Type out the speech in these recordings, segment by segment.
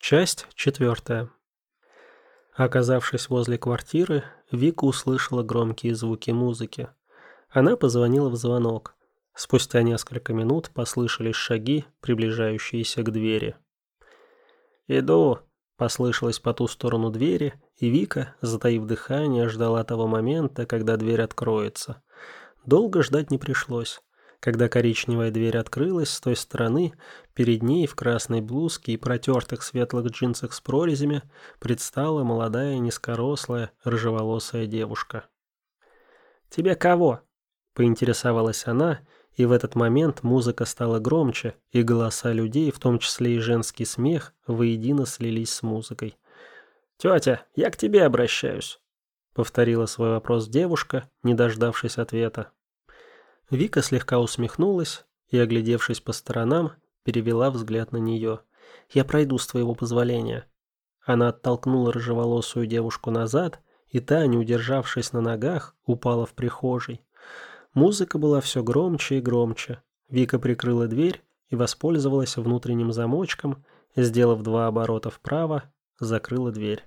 Часть 4. Оказавшись возле квартиры, Вика услышала громкие звуки музыки. Она позвонила в звонок. Спустя несколько минут послышались шаги, приближающиеся к двери. «Иду», — послышалось по ту сторону двери, и Вика, затаив дыхание, ждала того момента, когда дверь откроется. Долго ждать не пришлось. Когда коричневая дверь открылась с той стороны, перед ней в красной блузке и протертых светлых джинсах с прорезями предстала молодая низкорослая рыжеволосая девушка. «Тебе кого?» – поинтересовалась она, и в этот момент музыка стала громче, и голоса людей, в том числе и женский смех, воедино слились с музыкой. «Тетя, я к тебе обращаюсь», – повторила свой вопрос девушка, не дождавшись ответа. Вика слегка усмехнулась и, оглядевшись по сторонам, перевела взгляд на нее. «Я пройду с твоего позволения». Она оттолкнула рыжеволосую девушку назад, и та, не удержавшись на ногах, упала в прихожей. Музыка была все громче и громче. Вика прикрыла дверь и воспользовалась внутренним замочком, сделав 2 оборота вправо, закрыла дверь.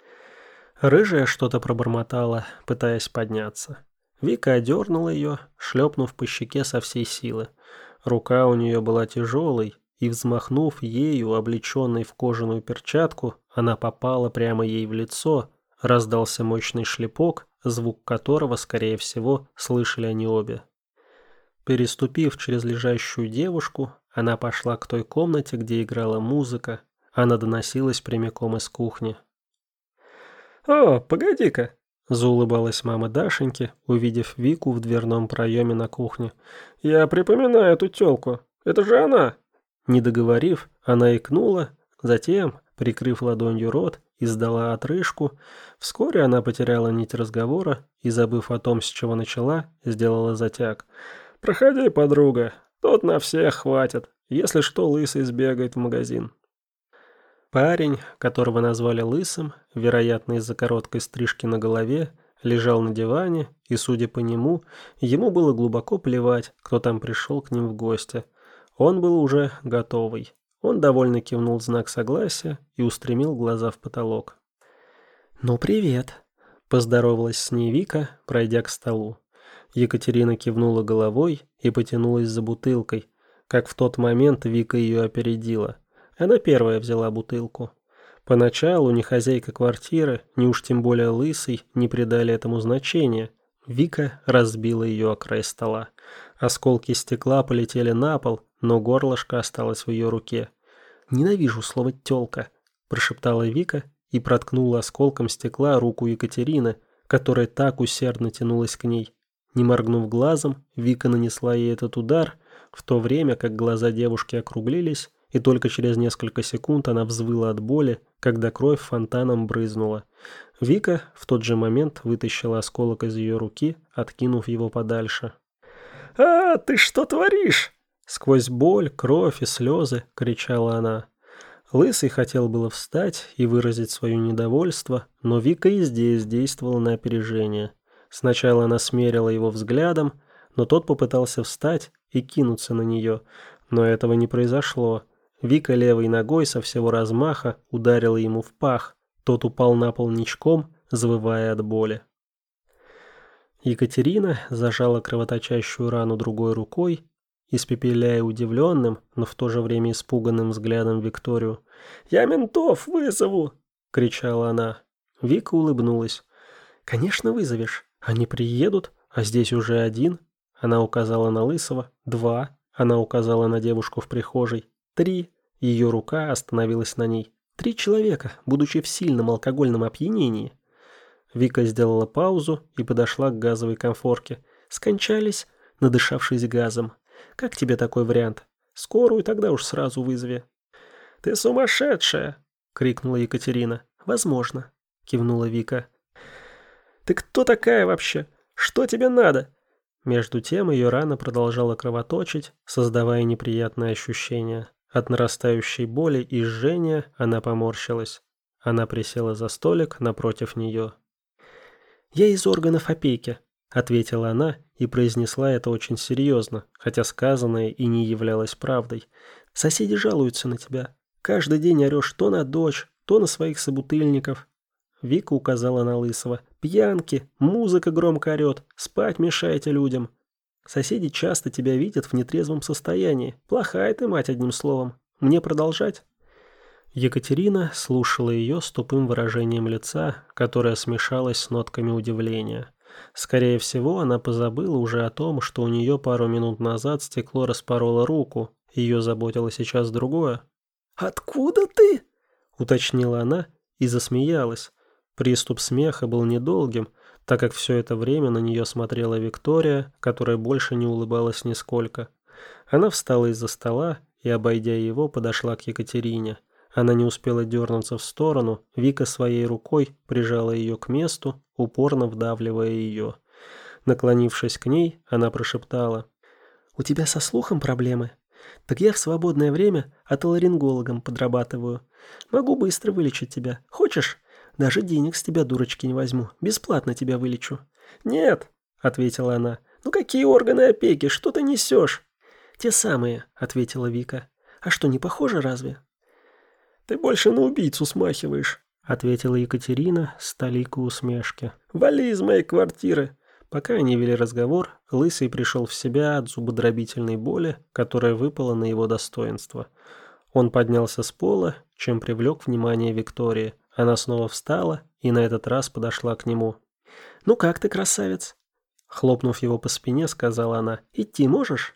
Рыжая что-то пробормотала, пытаясь подняться. Вика одернула ее, шлепнув по щеке со всей силы. Рука у нее была тяжелой, и, взмахнув ею, облеченной в кожаную перчатку, она попала прямо ей в лицо. Раздался мощный шлепок, звук которого, скорее всего, слышали они обе. Переступив через лежащую девушку, она пошла к той комнате, где играла музыка. Она доносилась прямиком из кухни. «О, погоди-ка!» — заулыбалась мама Дашеньки, увидев Вику в дверном проеме на кухне. «Я припоминаю эту тёлку. Это же она!» Не договорив, она икнула, затем, прикрыв ладонью рот, издала отрыжку. Вскоре она потеряла нить разговора и, забыв о том, с чего начала, сделала затяг. «Проходи, подруга. Тут на всех хватит. Если что, Лысый сбегает в магазин». Парень, которого назвали Лысым, вероятно из-за короткой стрижки на голове, лежал на диване, и, судя по нему, ему было глубоко плевать, кто там пришел к ним в гости. Он был уже готовый. Он довольно кивнул в знак согласия и устремил глаза в потолок. «Ну, привет», – поздоровалась с ней Вика, пройдя к столу. Екатерина кивнула головой и потянулась за бутылкой. Как в тот момент Вика ее опередила. Она первая взяла бутылку. Поначалу ни хозяйка квартиры, ни уж тем более Лысый не придали этому значения. Вика разбила ее о край стола. Осколки стекла полетели на пол, но горлышко осталось в ее руке. «Ненавижу слово «тёлка», – прошептала Вика и проткнула осколком стекла руку Екатерины, которая так усердно тянулась к ней. Не моргнув глазом, Вика нанесла ей этот удар, в то время как глаза девушки округлились, и только через несколько секунд она взвыла от боли, когда кровь фонтаном брызнула. Вика в тот же момент вытащила осколок из ее руки, откинув его подальше. «А, ты что творишь?» Сквозь боль, кровь и слезы кричала она. Лысый хотел было встать и выразить свое недовольство, но Вика и здесь действовала на опережение. Сначала она смерила его взглядом, но тот попытался встать и кинуться на нее, но этого не произошло. Вика левой ногой со всего размаха ударила ему в пах. Тот упал на пол ничком, завывая от боли. Екатерина зажала кровоточащую рану другой рукой, испепеляя удивленным, но в то же время испуганным взглядом Викторию. «Я ментов вызову!» — кричала она. Вика улыбнулась. «Конечно вызовешь. Они приедут, а здесь уже 1». Она указала на Лысого. 2. Она указала на девушку в прихожей. 3. Ее рука остановилась на ней. 3 человека, будучи в сильном алкогольном опьянении. Вика сделала паузу и подошла к газовой конфорке. Скончались, надышавшись газом. Как тебе такой вариант? Скорую тогда уж сразу вызови. «Ты сумасшедшая!» — крикнула Екатерина. «Возможно», — кивнула Вика. «Ты кто такая вообще? Что тебе надо?» Между тем ее рана продолжала кровоточить, создавая неприятное ощущение. От нарастающей боли и жжения она поморщилась. Она присела за столик напротив нее. «Я из органов опеки», — ответила она и произнесла это очень серьезно, хотя сказанное и не являлось правдой. «Соседи жалуются на тебя. Каждый день орешь то на дочь, то на своих собутыльников». Вика указала на Лысого. «Пьянки, музыка громко орет, спать мешаете людям. Соседи часто тебя видят в нетрезвом состоянии. Плохая ты мать, одним словом. Мне продолжать?» Екатерина слушала ее с тупым выражением лица, которое смешалось с нотками удивления. Скорее всего, она позабыла уже о том, что у нее пару минут назад стекло распороло руку. Ее заботило сейчас другое. «Откуда ты?» — уточнила она и засмеялась. Приступ смеха был недолгим, так как все это время на нее смотрела Виктория, которая больше не улыбалась нисколько. Она встала из-за стола и, обойдя его, подошла к Екатерине. Она не успела дернуться в сторону, Вика своей рукой прижала ее к месту, упорно вдавливая ее. Наклонившись к ней, она прошептала: «У тебя со слухом проблемы? Так я в свободное время отоларингологом подрабатываю. Могу быстро вылечить тебя. Хочешь? Даже денег с тебя, дурочки, не возьму. Бесплатно тебя вылечу». «Нет», — ответила она. «Ну какие органы опеки? Что ты несешь?» «Те самые», — ответила Вика. «А что, не похоже разве?» «Ты больше на убийцу смахиваешь», — ответила Екатерина с толикой усмешки. «Вали из моей квартиры». Пока они вели разговор, Лысый пришел в себя от зубодробительной боли, которая выпала на его достоинство. Он поднялся с пола, чем привлек внимание Виктории. Она снова встала и на этот раз подошла к нему. «Ну как ты, красавец?» Хлопнув его по спине, сказала она: «Идти можешь?»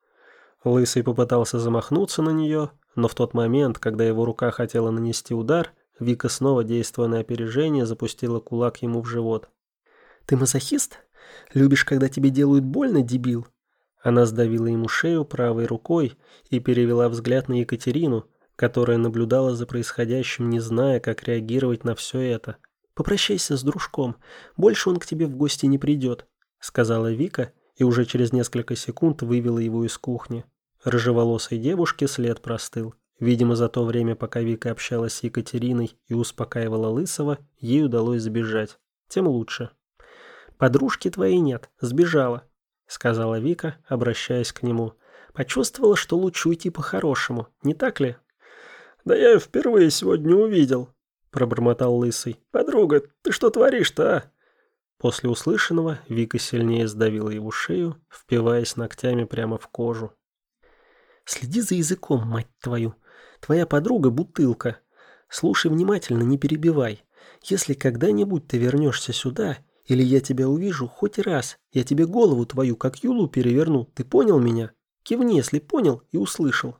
Лысый попытался замахнуться на нее, но в тот момент, когда его рука хотела нанести удар, Вика снова, действуя на опережение, запустила кулак ему в живот. «Ты мазохист? Любишь, когда тебе делают больно, дебил?» Она сдавила ему шею правой рукой и перевела взгляд на Екатерину, которая наблюдала за происходящим, не зная, как реагировать на все это. «Попрощайся с дружком, больше он к тебе в гости не придет», — сказала Вика и уже через несколько секунд вывела его из кухни. Рыжеволосой девушке след простыл. Видимо, за то время, пока Вика общалась с Екатериной и успокаивала Лысого, ей удалось сбежать. Тем лучше. «Подружки твоей нет, сбежала», — сказала Вика, обращаясь к нему. «Почувствовала, что лучше уйти по-хорошему, не так ли?» «Да я ее впервые сегодня увидел», — пробормотал Лысый. «Подруга, ты что творишь-то, а?» После услышанного Вика сильнее сдавила его шею, впиваясь ногтями прямо в кожу. «Следи за языком, мать твою. Твоя подруга — бутылка. Слушай внимательно, не перебивай. Если когда-нибудь ты вернешься сюда, или я тебя увижу хоть раз, я тебе голову твою, как юлу, переверну. Ты понял меня? Кивни, если понял и услышал».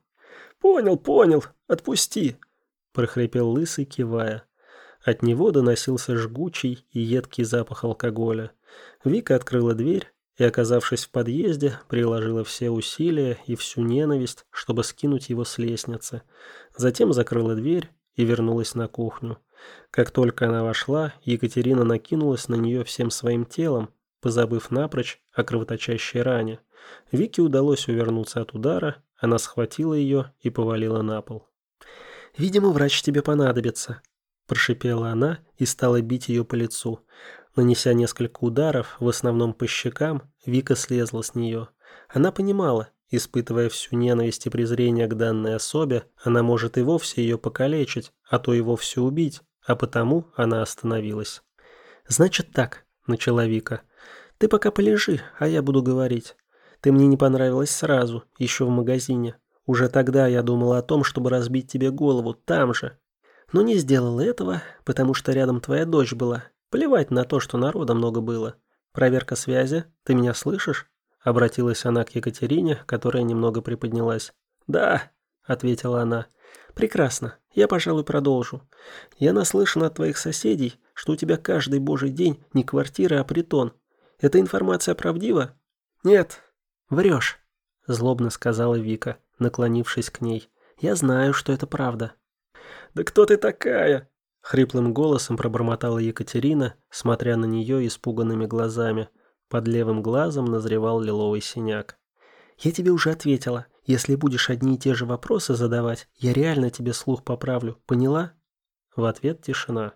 «Понял, отпусти», — прохрипел Лысый, кивая. От него доносился жгучий и едкий запах алкоголя. Вика открыла дверь и, оказавшись в подъезде, приложила все усилия и всю ненависть, чтобы скинуть его с лестницы. Затем закрыла дверь и вернулась на кухню. Как только она вошла, Екатерина накинулась на нее всем своим телом, позабыв напрочь о кровоточащей ране. Вике удалось увернуться от удара, она схватила ее и повалила на пол. «Видимо, врач тебе понадобится», – прошипела она и стала бить ее по лицу. Нанеся несколько ударов, в основном по щекам, Вика слезла с нее. Она понимала, испытывая всю ненависть и презрение к данной особе, она может и вовсе ее покалечить, а то и вовсе убить, а потому она остановилась. «Значит так», – начала Вика, – «ты пока полежи, а я буду говорить. Ты мне не понравилась сразу, еще в магазине. Уже тогда я думала о том, чтобы разбить тебе голову там же. Но не сделала этого, потому что рядом твоя дочь была. Плевать на то, что народа много было. Проверка связи, ты меня слышишь?» Обратилась она к Екатерине, которая немного приподнялась. «Да», — ответила она. «Прекрасно, я, пожалуй, продолжу. Я наслышана от твоих соседей, что у тебя каждый божий день не квартира, а притон. Эта информация правдива?» «Нет». «Врешь», — злобно сказала Вика, наклонившись к ней. «Я знаю, что это правда». «Да кто ты такая?» — хриплым голосом пробормотала Екатерина, смотря на нее испуганными глазами. Под левым глазом назревал лиловый синяк. «Я тебе уже ответила. Если будешь одни и те же вопросы задавать, я реально тебе слух поправлю. Поняла?» В ответ тишина.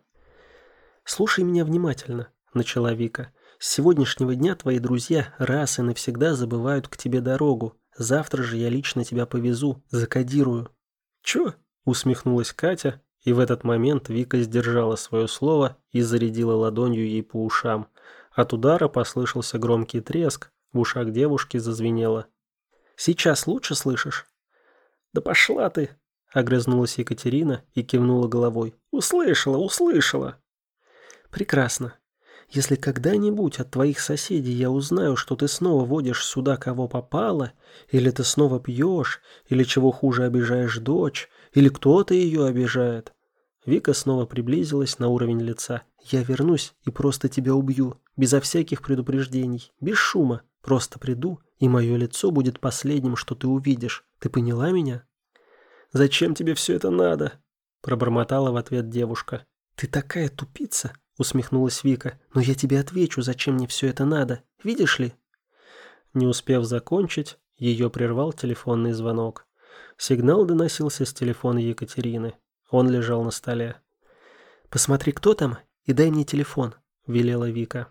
«Слушай меня внимательно», — начала Вика. «С сегодняшнего дня твои друзья раз и навсегда забывают к тебе дорогу. Завтра же я лично тебя повезу, закодирую». «Чё? усмехнулась Катя, и в этот момент Вика сдержала свое слово и зарядила ладонью ей по ушам. От удара послышался громкий треск, в ушах девушки зазвенело. «Сейчас лучше слышишь?» «Да пошла ты!» — огрызнулась Екатерина и кивнула головой. «Услышала, услышала!» «Прекрасно. Если когда-нибудь от твоих соседей я узнаю, что ты снова водишь сюда кого попало, или ты снова пьешь, или чего хуже обижаешь дочь, или кто-то ее обижает...» Вика снова приблизилась на уровень лица. «Я вернусь и просто тебя убью, безо всяких предупреждений, без шума. Просто приду, и мое лицо будет последним, что ты увидишь. Ты поняла меня?» «Зачем тебе все это надо?» – пробормотала в ответ девушка. «Ты такая тупица!» – усмехнулась Вика. «Но я тебе отвечу, зачем мне все это надо. Видишь ли?» Не успев закончить, ее прервал телефонный звонок. Сигнал доносился с телефона Екатерины. Он лежал на столе. «Посмотри, кто там, и дай мне телефон», – велела Вика.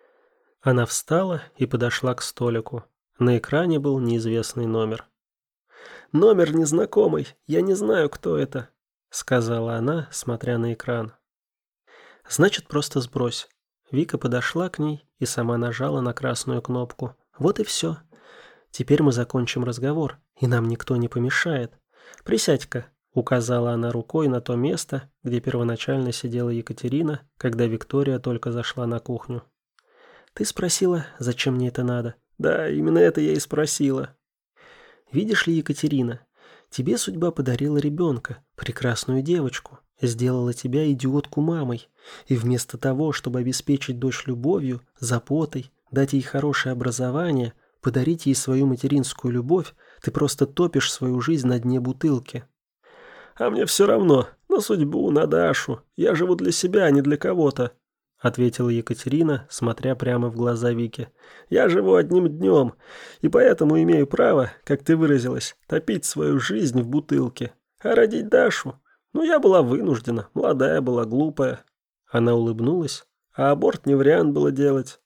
Она встала и подошла к столику. На экране был неизвестный номер. «Номер незнакомый, я не знаю, кто это», — сказала она, смотря на экран. «Значит, просто сбрось». Вика подошла к ней и сама нажала на красную кнопку. «Вот и все. Теперь мы закончим разговор, и нам никто не помешает. Присядь-ка», — указала она рукой на то место, где первоначально сидела Екатерина, когда Виктория только зашла на кухню. «Ты спросила, зачем мне это надо?» «Да, именно это я и спросила». «Видишь ли, Екатерина, тебе судьба подарила ребенка, прекрасную девочку, сделала тебя идиотку мамой, и вместо того, чтобы обеспечить дочь любовью, заботой, дать ей хорошее образование, подарить ей свою материнскую любовь, ты просто топишь свою жизнь на дне бутылки». «А мне все равно, на судьбу, на Дашу, я живу для себя, а не для кого-то», — ответила Екатерина, смотря прямо в глаза Вике. «Я живу одним днем, и поэтому имею право, как ты выразилась, топить свою жизнь в бутылке. А родить Дашу? Ну, я была вынуждена, молодая была, глупая». Она улыбнулась. «А аборт не вариант было делать».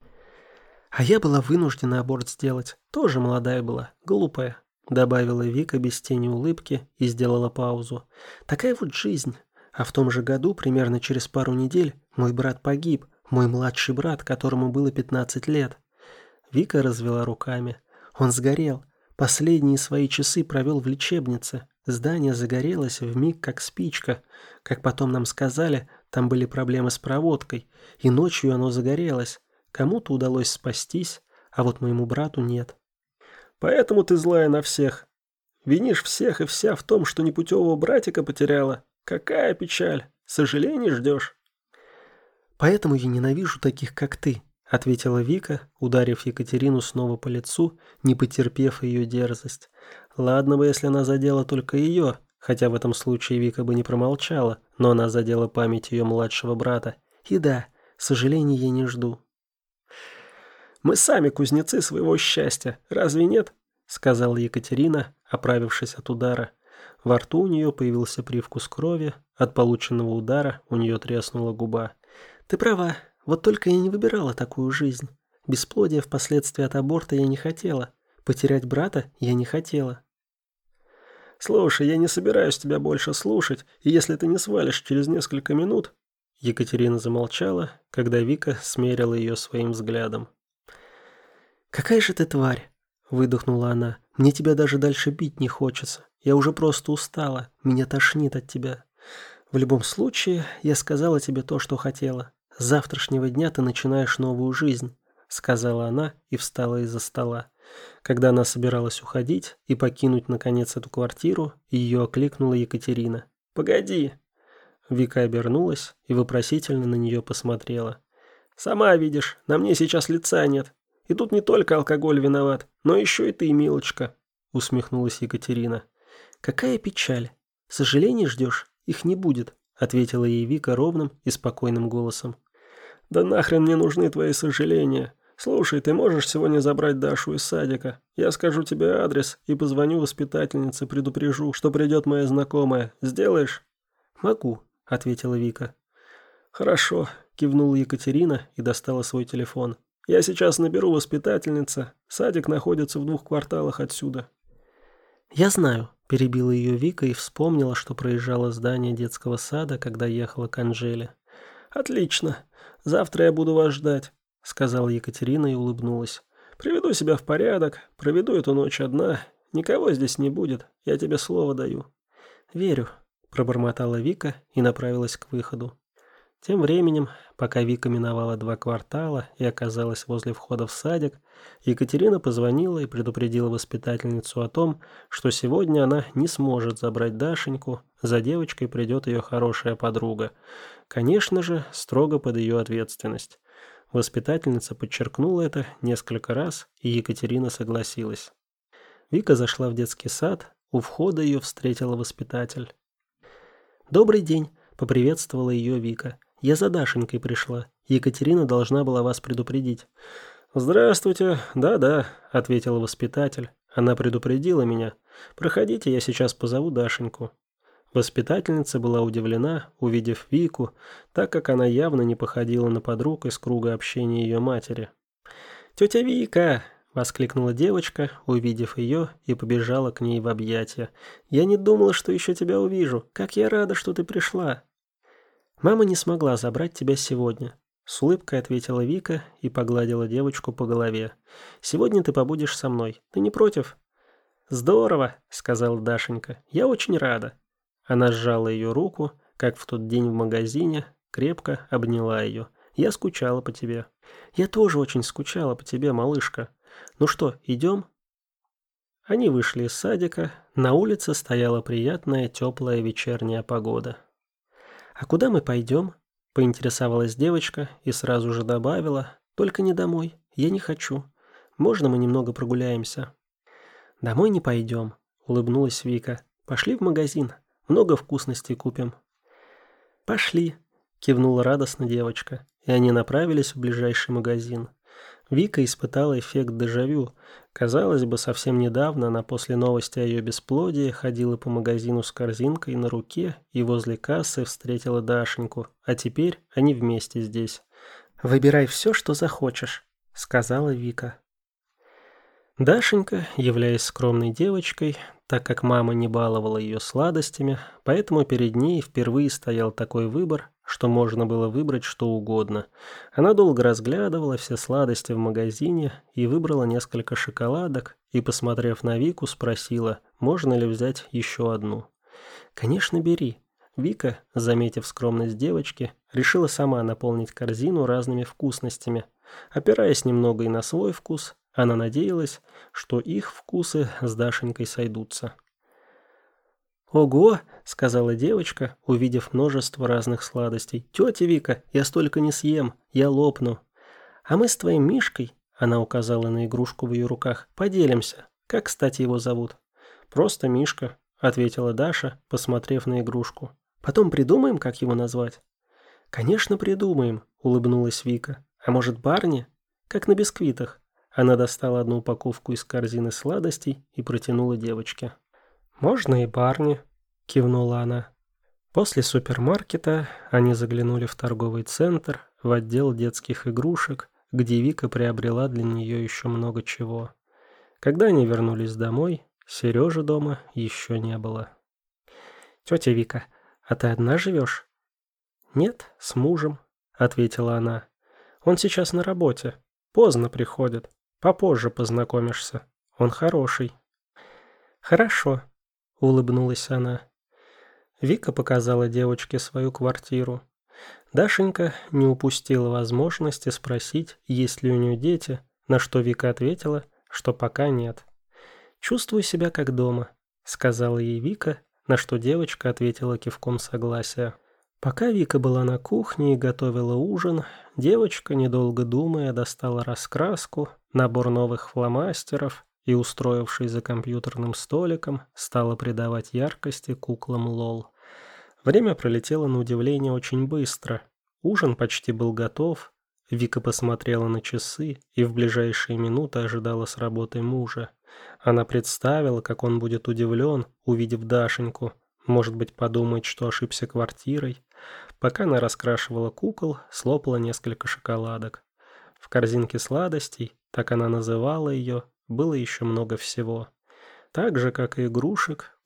«А я была вынуждена аборт сделать, тоже молодая была, глупая», — добавила Вика без тени улыбки и сделала паузу. «Такая вот жизнь». А в том же году, примерно через пару недель, мой брат погиб, мой младший брат, которому было 15 лет. Вика развела руками. Он сгорел. Последние свои часы провел в лечебнице. Здание загорелось вмиг как спичка. Как потом нам сказали, там были проблемы с проводкой, и ночью оно загорелось. Кому-то удалось спастись, а вот моему брату нет. «Поэтому ты злая на всех. Винишь всех и вся в том, что непутевого братика потеряла. Какая печаль! Сожалений ждешь?» «Поэтому я ненавижу таких, как ты», — ответила Вика, ударив Екатерину снова по лицу, не потерпев ее дерзость. Ладно бы, если она задела только ее, хотя в этом случае Вика бы не промолчала, но она задела память ее младшего брата. И да, сожалений я не жду. «Мы сами кузнецы своего счастья, разве нет?» — сказала Екатерина, оправившись от удара. Во рту у нее появился привкус крови, от полученного удара у нее треснула губа. «Ты права, вот только я не выбирала такую жизнь. Бесплодия впоследствии от аборта я не хотела, потерять брата я не хотела». «Слушай, я не собираюсь тебя больше слушать, и если ты не свалишь через несколько минут...» Екатерина замолчала, когда Вика смерила ее своим взглядом. «Какая же ты тварь!» — выдохнула она. «Мне тебя даже дальше бить не хочется. Я уже просто устала. Меня тошнит от тебя. В любом случае, я сказала тебе то, что хотела. С завтрашнего дня ты начинаешь новую жизнь», — сказала она и встала из-за стола. Когда она собиралась уходить и покинуть, наконец, эту квартиру, ее окликнула Екатерина. «Погоди!» Вика обернулась и вопросительно на нее посмотрела. «Сама видишь, на мне сейчас лица нет. И тут не только алкоголь виноват, но еще и ты, милочка», — усмехнулась Екатерина. «Какая печаль! Сожалений ждешь? Их не будет», — ответила ей Вика ровным и спокойным голосом. «Да нахрен мне нужны твои сожаления. Слушай, ты можешь сегодня забрать Дашу из садика? Я скажу тебе адрес и позвоню воспитательнице, предупрежу, что придет моя знакомая. Сделаешь?» «Могу», — ответила Вика. «Хорошо», — кивнула Екатерина и достала свой телефон. «Я сейчас наберу воспитательница. Садик находится в 2 кварталах отсюда». «Я знаю. Перебила ее Вика и вспомнила, что проезжала здание детского сада, когда ехала к Анжеле. «Отлично. Завтра я буду вас ждать», — сказала Екатерина и улыбнулась. «Приведу себя в порядок, проведу эту ночь одна. Никого здесь не будет, я тебе слово даю». «Верю», — пробормотала Вика и направилась к выходу. Тем временем, пока Вика миновала 2 квартала и оказалась возле входа в садик, Екатерина позвонила и предупредила воспитательницу о том, что сегодня она не сможет забрать Дашеньку, за девочкой придет ее хорошая подруга. Конечно же, строго под ее ответственность. Воспитательница подчеркнула это несколько раз, и Екатерина согласилась. Вика зашла в детский сад, у входа ее встретила воспитатель. «Добрый день», — поприветствовала ее Вика. «Я за Дашенькой пришла. Екатерина должна была вас предупредить». «Здравствуйте. Да-да», — ответила воспитатель. «Она предупредила меня. Проходите, я сейчас позову Дашеньку». Воспитательница была удивлена, увидев Вику, так как она явно не походила на подруг из круга общения ее матери. «Тетя Вика!» — воскликнула девочка, увидев ее, и побежала к ней в объятия. «Я не думала, что еще тебя увижу. Как я рада, что ты пришла!» «Мама не смогла забрать тебя сегодня», — с улыбкой ответила Вика и погладила девочку по голове. «Сегодня ты побудешь со мной. Ты не против?» «Здорово», — сказала Дашенька. «Я очень рада». Она сжала ее руку, как в тот день в магазине, крепко обняла ее. «Я скучала по тебе». «Я тоже очень скучала по тебе, малышка. Ну что, идем?» Они вышли из садика. На улице стояла приятная теплая вечерняя погода. «А куда мы пойдем?» — поинтересовалась девочка и сразу же добавила. «Только не домой, я не хочу. Можно мы немного прогуляемся?» «Домой не пойдем», — улыбнулась Вика. «Пошли в магазин, много вкусностей купим». «Пошли», — кивнула радостно девочка, и они направились в ближайший магазин. Вика испытала эффект дежавю. Казалось бы, совсем недавно она после новости о ее бесплодии ходила по магазину с корзинкой на руке и возле кассы встретила Дашеньку, а теперь они вместе здесь. «Выбирай все, что захочешь», — сказала Вика. Дашенька, являясь скромной девочкой, так как мама не баловала ее сладостями, поэтому перед ней впервые стоял такой выбор, что можно было выбрать что угодно. Она долго разглядывала все сладости в магазине и выбрала несколько шоколадок и, посмотрев на Вику, спросила, можно ли взять еще одну. «Конечно, бери». Вика, заметив скромность девочки, решила сама наполнить корзину разными вкусностями. Опираясь немного и на свой вкус, она надеялась, что их вкусы с Дашенькой сойдутся. «Ого!» — сказала девочка, увидев множество разных сладостей. «Тетя Вика, я столько не съем, я лопну. А мы с твоим Мишкой, — она указала на игрушку в ее руках, — поделимся. Как, кстати, его зовут?» «Просто Мишка», — ответила Даша, посмотрев на игрушку. «Потом придумаем, как его назвать?» «Конечно, придумаем», — улыбнулась Вика. «А может, Барни? Как на бисквитах». Она достала одну упаковку из корзины сладостей и протянула девочке. «Можно и Барни», — кивнула она. После супермаркета они заглянули в торговый центр, в отдел детских игрушек, где Вика приобрела для нее еще много чего. Когда они вернулись домой, Сережи дома еще не было. «Тетя Вика, а ты одна живешь?» «Нет, с мужем», — ответила она. «Он сейчас на работе. Поздно приходит. Попозже познакомишься. Он хороший». «Хорошо», — улыбнулась она. Вика показала девочке свою квартиру. Дашенька не упустила возможности спросить, есть ли у нее дети, на что Вика ответила, что пока нет. «Чувствую себя как дома», — сказала ей Вика, на что девочка ответила кивком согласия. Пока Вика была на кухне и готовила ужин, девочка, недолго думая, достала раскраску, набор новых фломастеров и, устроившись за компьютерным столиком, стала придавать яркости куклам Лол. Время пролетело на удивление очень быстро. Ужин почти был готов. Вика посмотрела на часы и в ближайшие минуты ожидала с работы мужа. Она представила, как он будет удивлен, увидев Дашеньку. Может быть, подумает, что ошибся квартирой. Пока она раскрашивала кукол, слопала несколько шоколадок. В корзинке сладостей, так она называла ее, было еще много всего. Так же, как и игрушек,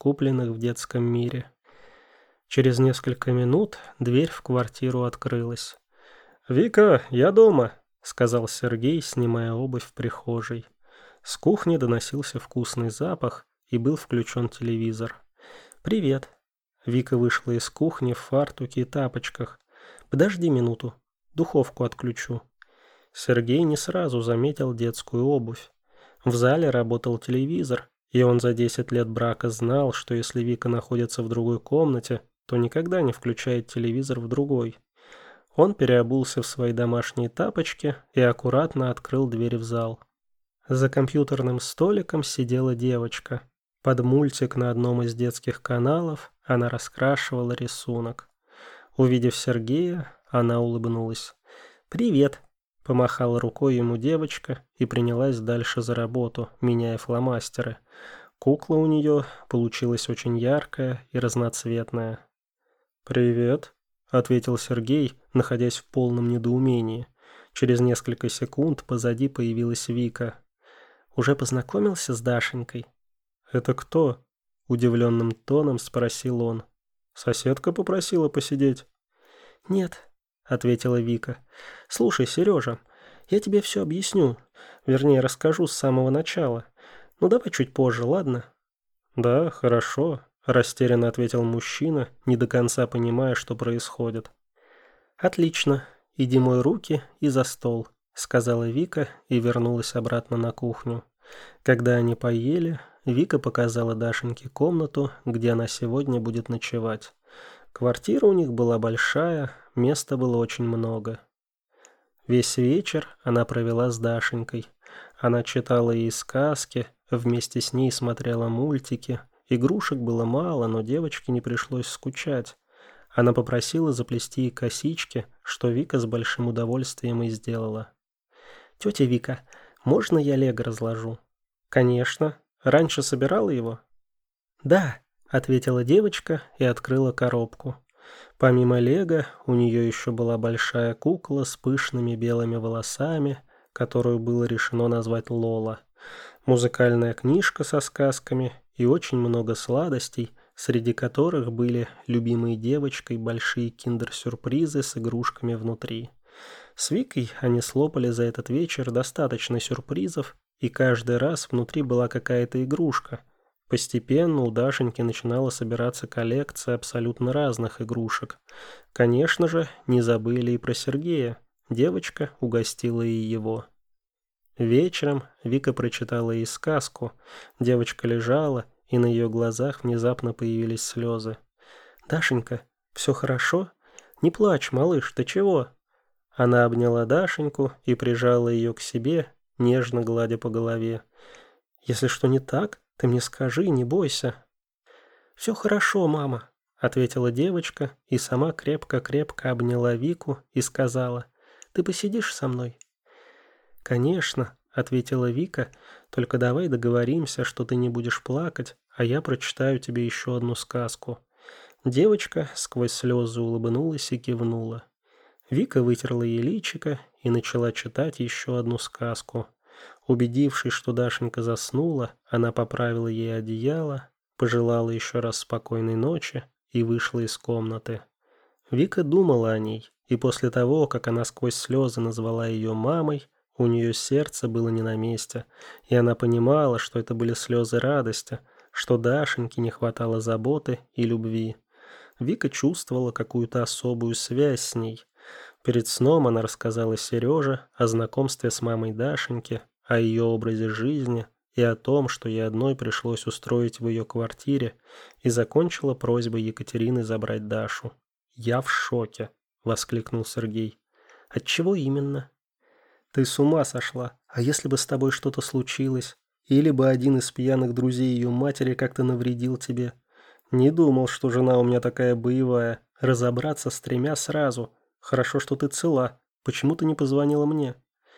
купленных в детском мире. Через несколько минут дверь в квартиру открылась. «Вика, я дома», — сказал Сергей, снимая обувь в прихожей. С кухни доносился вкусный запах, и был включен телевизор. «Привет». Вика вышла из кухни в фартуке и тапочках. «Подожди минуту, духовку отключу». Сергей не сразу заметил детскую обувь. В зале работал телевизор, и он за 10 лет брака знал, что если Вика находится в другой комнате, то никогда не включает телевизор в другой. Он переобулся в свои домашние тапочки и аккуратно открыл дверь в зал. За компьютерным столиком сидела девочка. Под мультик на одном из детских каналов она раскрашивала рисунок. Увидев Сергея, она улыбнулась. «Привет!» – помахала рукой ему девочка и принялась дальше за работу, меняя фломастеры. Кукла у нее получилась очень яркая и разноцветная. «Привет!» – ответил Сергей, находясь в полном недоумении. Через несколько секунд позади появилась Вика. «Уже познакомился с Дашенькой?» «Это кто?» – удивленным тоном спросил он. «Соседка попросила посидеть?» «Нет», – ответила Вика. «Слушай, Сережа, я тебе все объясню. Вернее, расскажу с самого начала. Ну, давай чуть позже, ладно?» «Да, хорошо», – растерянно ответил мужчина, не до конца понимая, что происходит. «Отлично. Иди мой руки и за стол», – сказала Вика и вернулась обратно на кухню. Когда они поели, Вика показала Дашеньке комнату, где она сегодня будет ночевать. Квартира у них была большая, места было очень много. Весь вечер она провела с Дашенькой. Она читала ей сказки, вместе с ней смотрела мультики. Игрушек было мало, но девочке не пришлось скучать. Она попросила заплести ей косички, что Вика с большим удовольствием и сделала. «Тетя Вика, можно я лего разложу?» «Конечно. Раньше собирала его?» «Да», — ответила девочка и открыла коробку. Помимо лего, у нее еще была большая кукла с пышными белыми волосами, которую было решено назвать Лола, музыкальная книжка со сказками и очень много сладостей, среди которых были любимые девочкой большие киндер-сюрпризы с игрушками внутри. С Викой они слопали за этот вечер достаточно сюрпризов, и каждый раз внутри была какая-то игрушка. Постепенно у Дашеньки начинала собираться коллекция абсолютно разных игрушек. Конечно же, не забыли и про Сергея. Девочка угостила и его. Вечером Вика прочитала ей сказку. Девочка лежала, и на ее глазах внезапно появились слезы. «Дашенька, все хорошо? Не плачь, малыш, ты чего?» Она обняла Дашеньку и прижала ее к себе, нежно гладя по голове. «Если что не так, ты мне скажи, не бойся». «Все хорошо, мама», — ответила девочка и сама крепко-крепко обняла Вику и сказала: «Ты посидишь со мной?» «Конечно», — ответила Вика, — «только давай договоримся, что ты не будешь плакать, а я прочитаю тебе еще одну сказку». Девочка сквозь слезы улыбнулась и кивнула. Вика вытерла ей личико и начала читать еще одну сказку. Убедившись, что Дашенька заснула, она поправила ей одеяло, пожелала еще раз спокойной ночи и вышла из комнаты. Вика думала о ней, и после того, как она сквозь слезы назвала ее мамой, у нее сердце было не на месте, и она понимала, что это были слезы радости, что Дашеньке не хватало заботы и любви. Вика чувствовала какую-то особую связь с ней. Перед сном она рассказала Сереже о знакомстве с мамой Дашеньки, о ее образе жизни и о том, что ей одной пришлось устроить в ее квартире, и закончила просьбой Екатерины забрать Дашу. «Я в шоке», — воскликнул Сергей. «Отчего именно?» «Ты с ума сошла. А если бы с тобой что-то случилось? Или бы один из пьяных друзей ее матери как-то навредил тебе? Не думал, что жена у меня такая боевая. Разобраться с 3 сразу. Хорошо, что ты цела. Почему ты не позвонила мне?»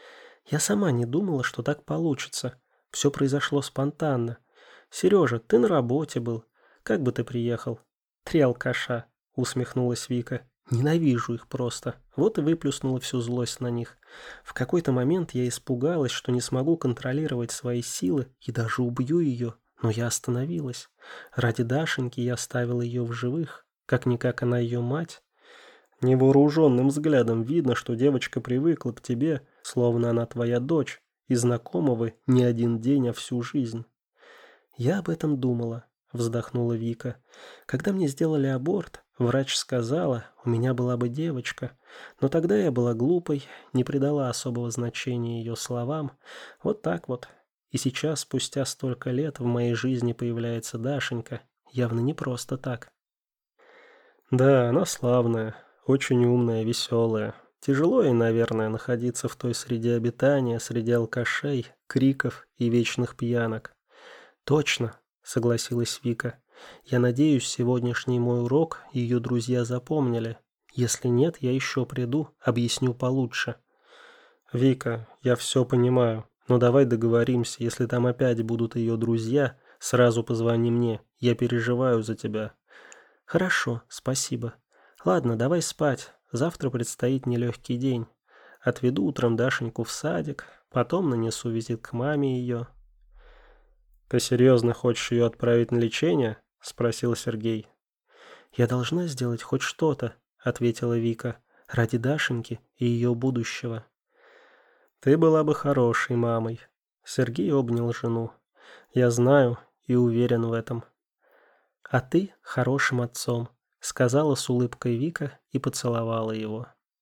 «Я сама не думала, что так получится. Все произошло спонтанно. Сережа, ты на работе был. Как бы ты приехал?» «3 алкаша», — усмехнулась Вика. «Ненавижу их просто. Вот и выплюснула всю злость на них. В какой-то момент я испугалась, что не смогу контролировать свои силы и даже убью ее. Но я остановилась. Ради Дашеньки я оставила ее в живых. Как-никак она ее мать. Невооруженным взглядом видно, что девочка привыкла к тебе, словно она твоя дочь, и знакомы вы не один день, а всю жизнь. «Я об этом думала», — вздохнула Вика. «Когда мне сделали аборт, врач сказала, у меня была бы девочка. Но тогда я была глупой, не придала особого значения ее словам. Вот так вот. И сейчас, спустя столько лет, в моей жизни появляется Дашенька. Явно не просто так». «Да, она славная, очень умная, веселая. Тяжело ей, наверное, находиться в той среде обитания, среди алкашей, криков и вечных пьянок». «Точно», — согласилась Вика. «Я надеюсь, сегодняшний мой урок ее друзья запомнили. Если нет, я еще приду, объясню получше». «Вика, я все понимаю, но давай договоримся, если там опять будут ее друзья, сразу позвони мне, я переживаю за тебя». «Хорошо, спасибо. Ладно, давай спать, завтра предстоит нелегкий день. Отведу утром Дашеньку в садик, потом нанесу визит к маме ее». «Ты серьезно хочешь ее отправить на лечение?» – спросил Сергей. «Я должна сделать хоть что-то», – ответила Вика, – «ради Дашеньки и ее будущего». «Ты была бы хорошей мамой». Сергей обнял жену. «Я знаю и уверен в этом». «А ты хорошим отцом», – сказала с улыбкой Вика и поцеловала его.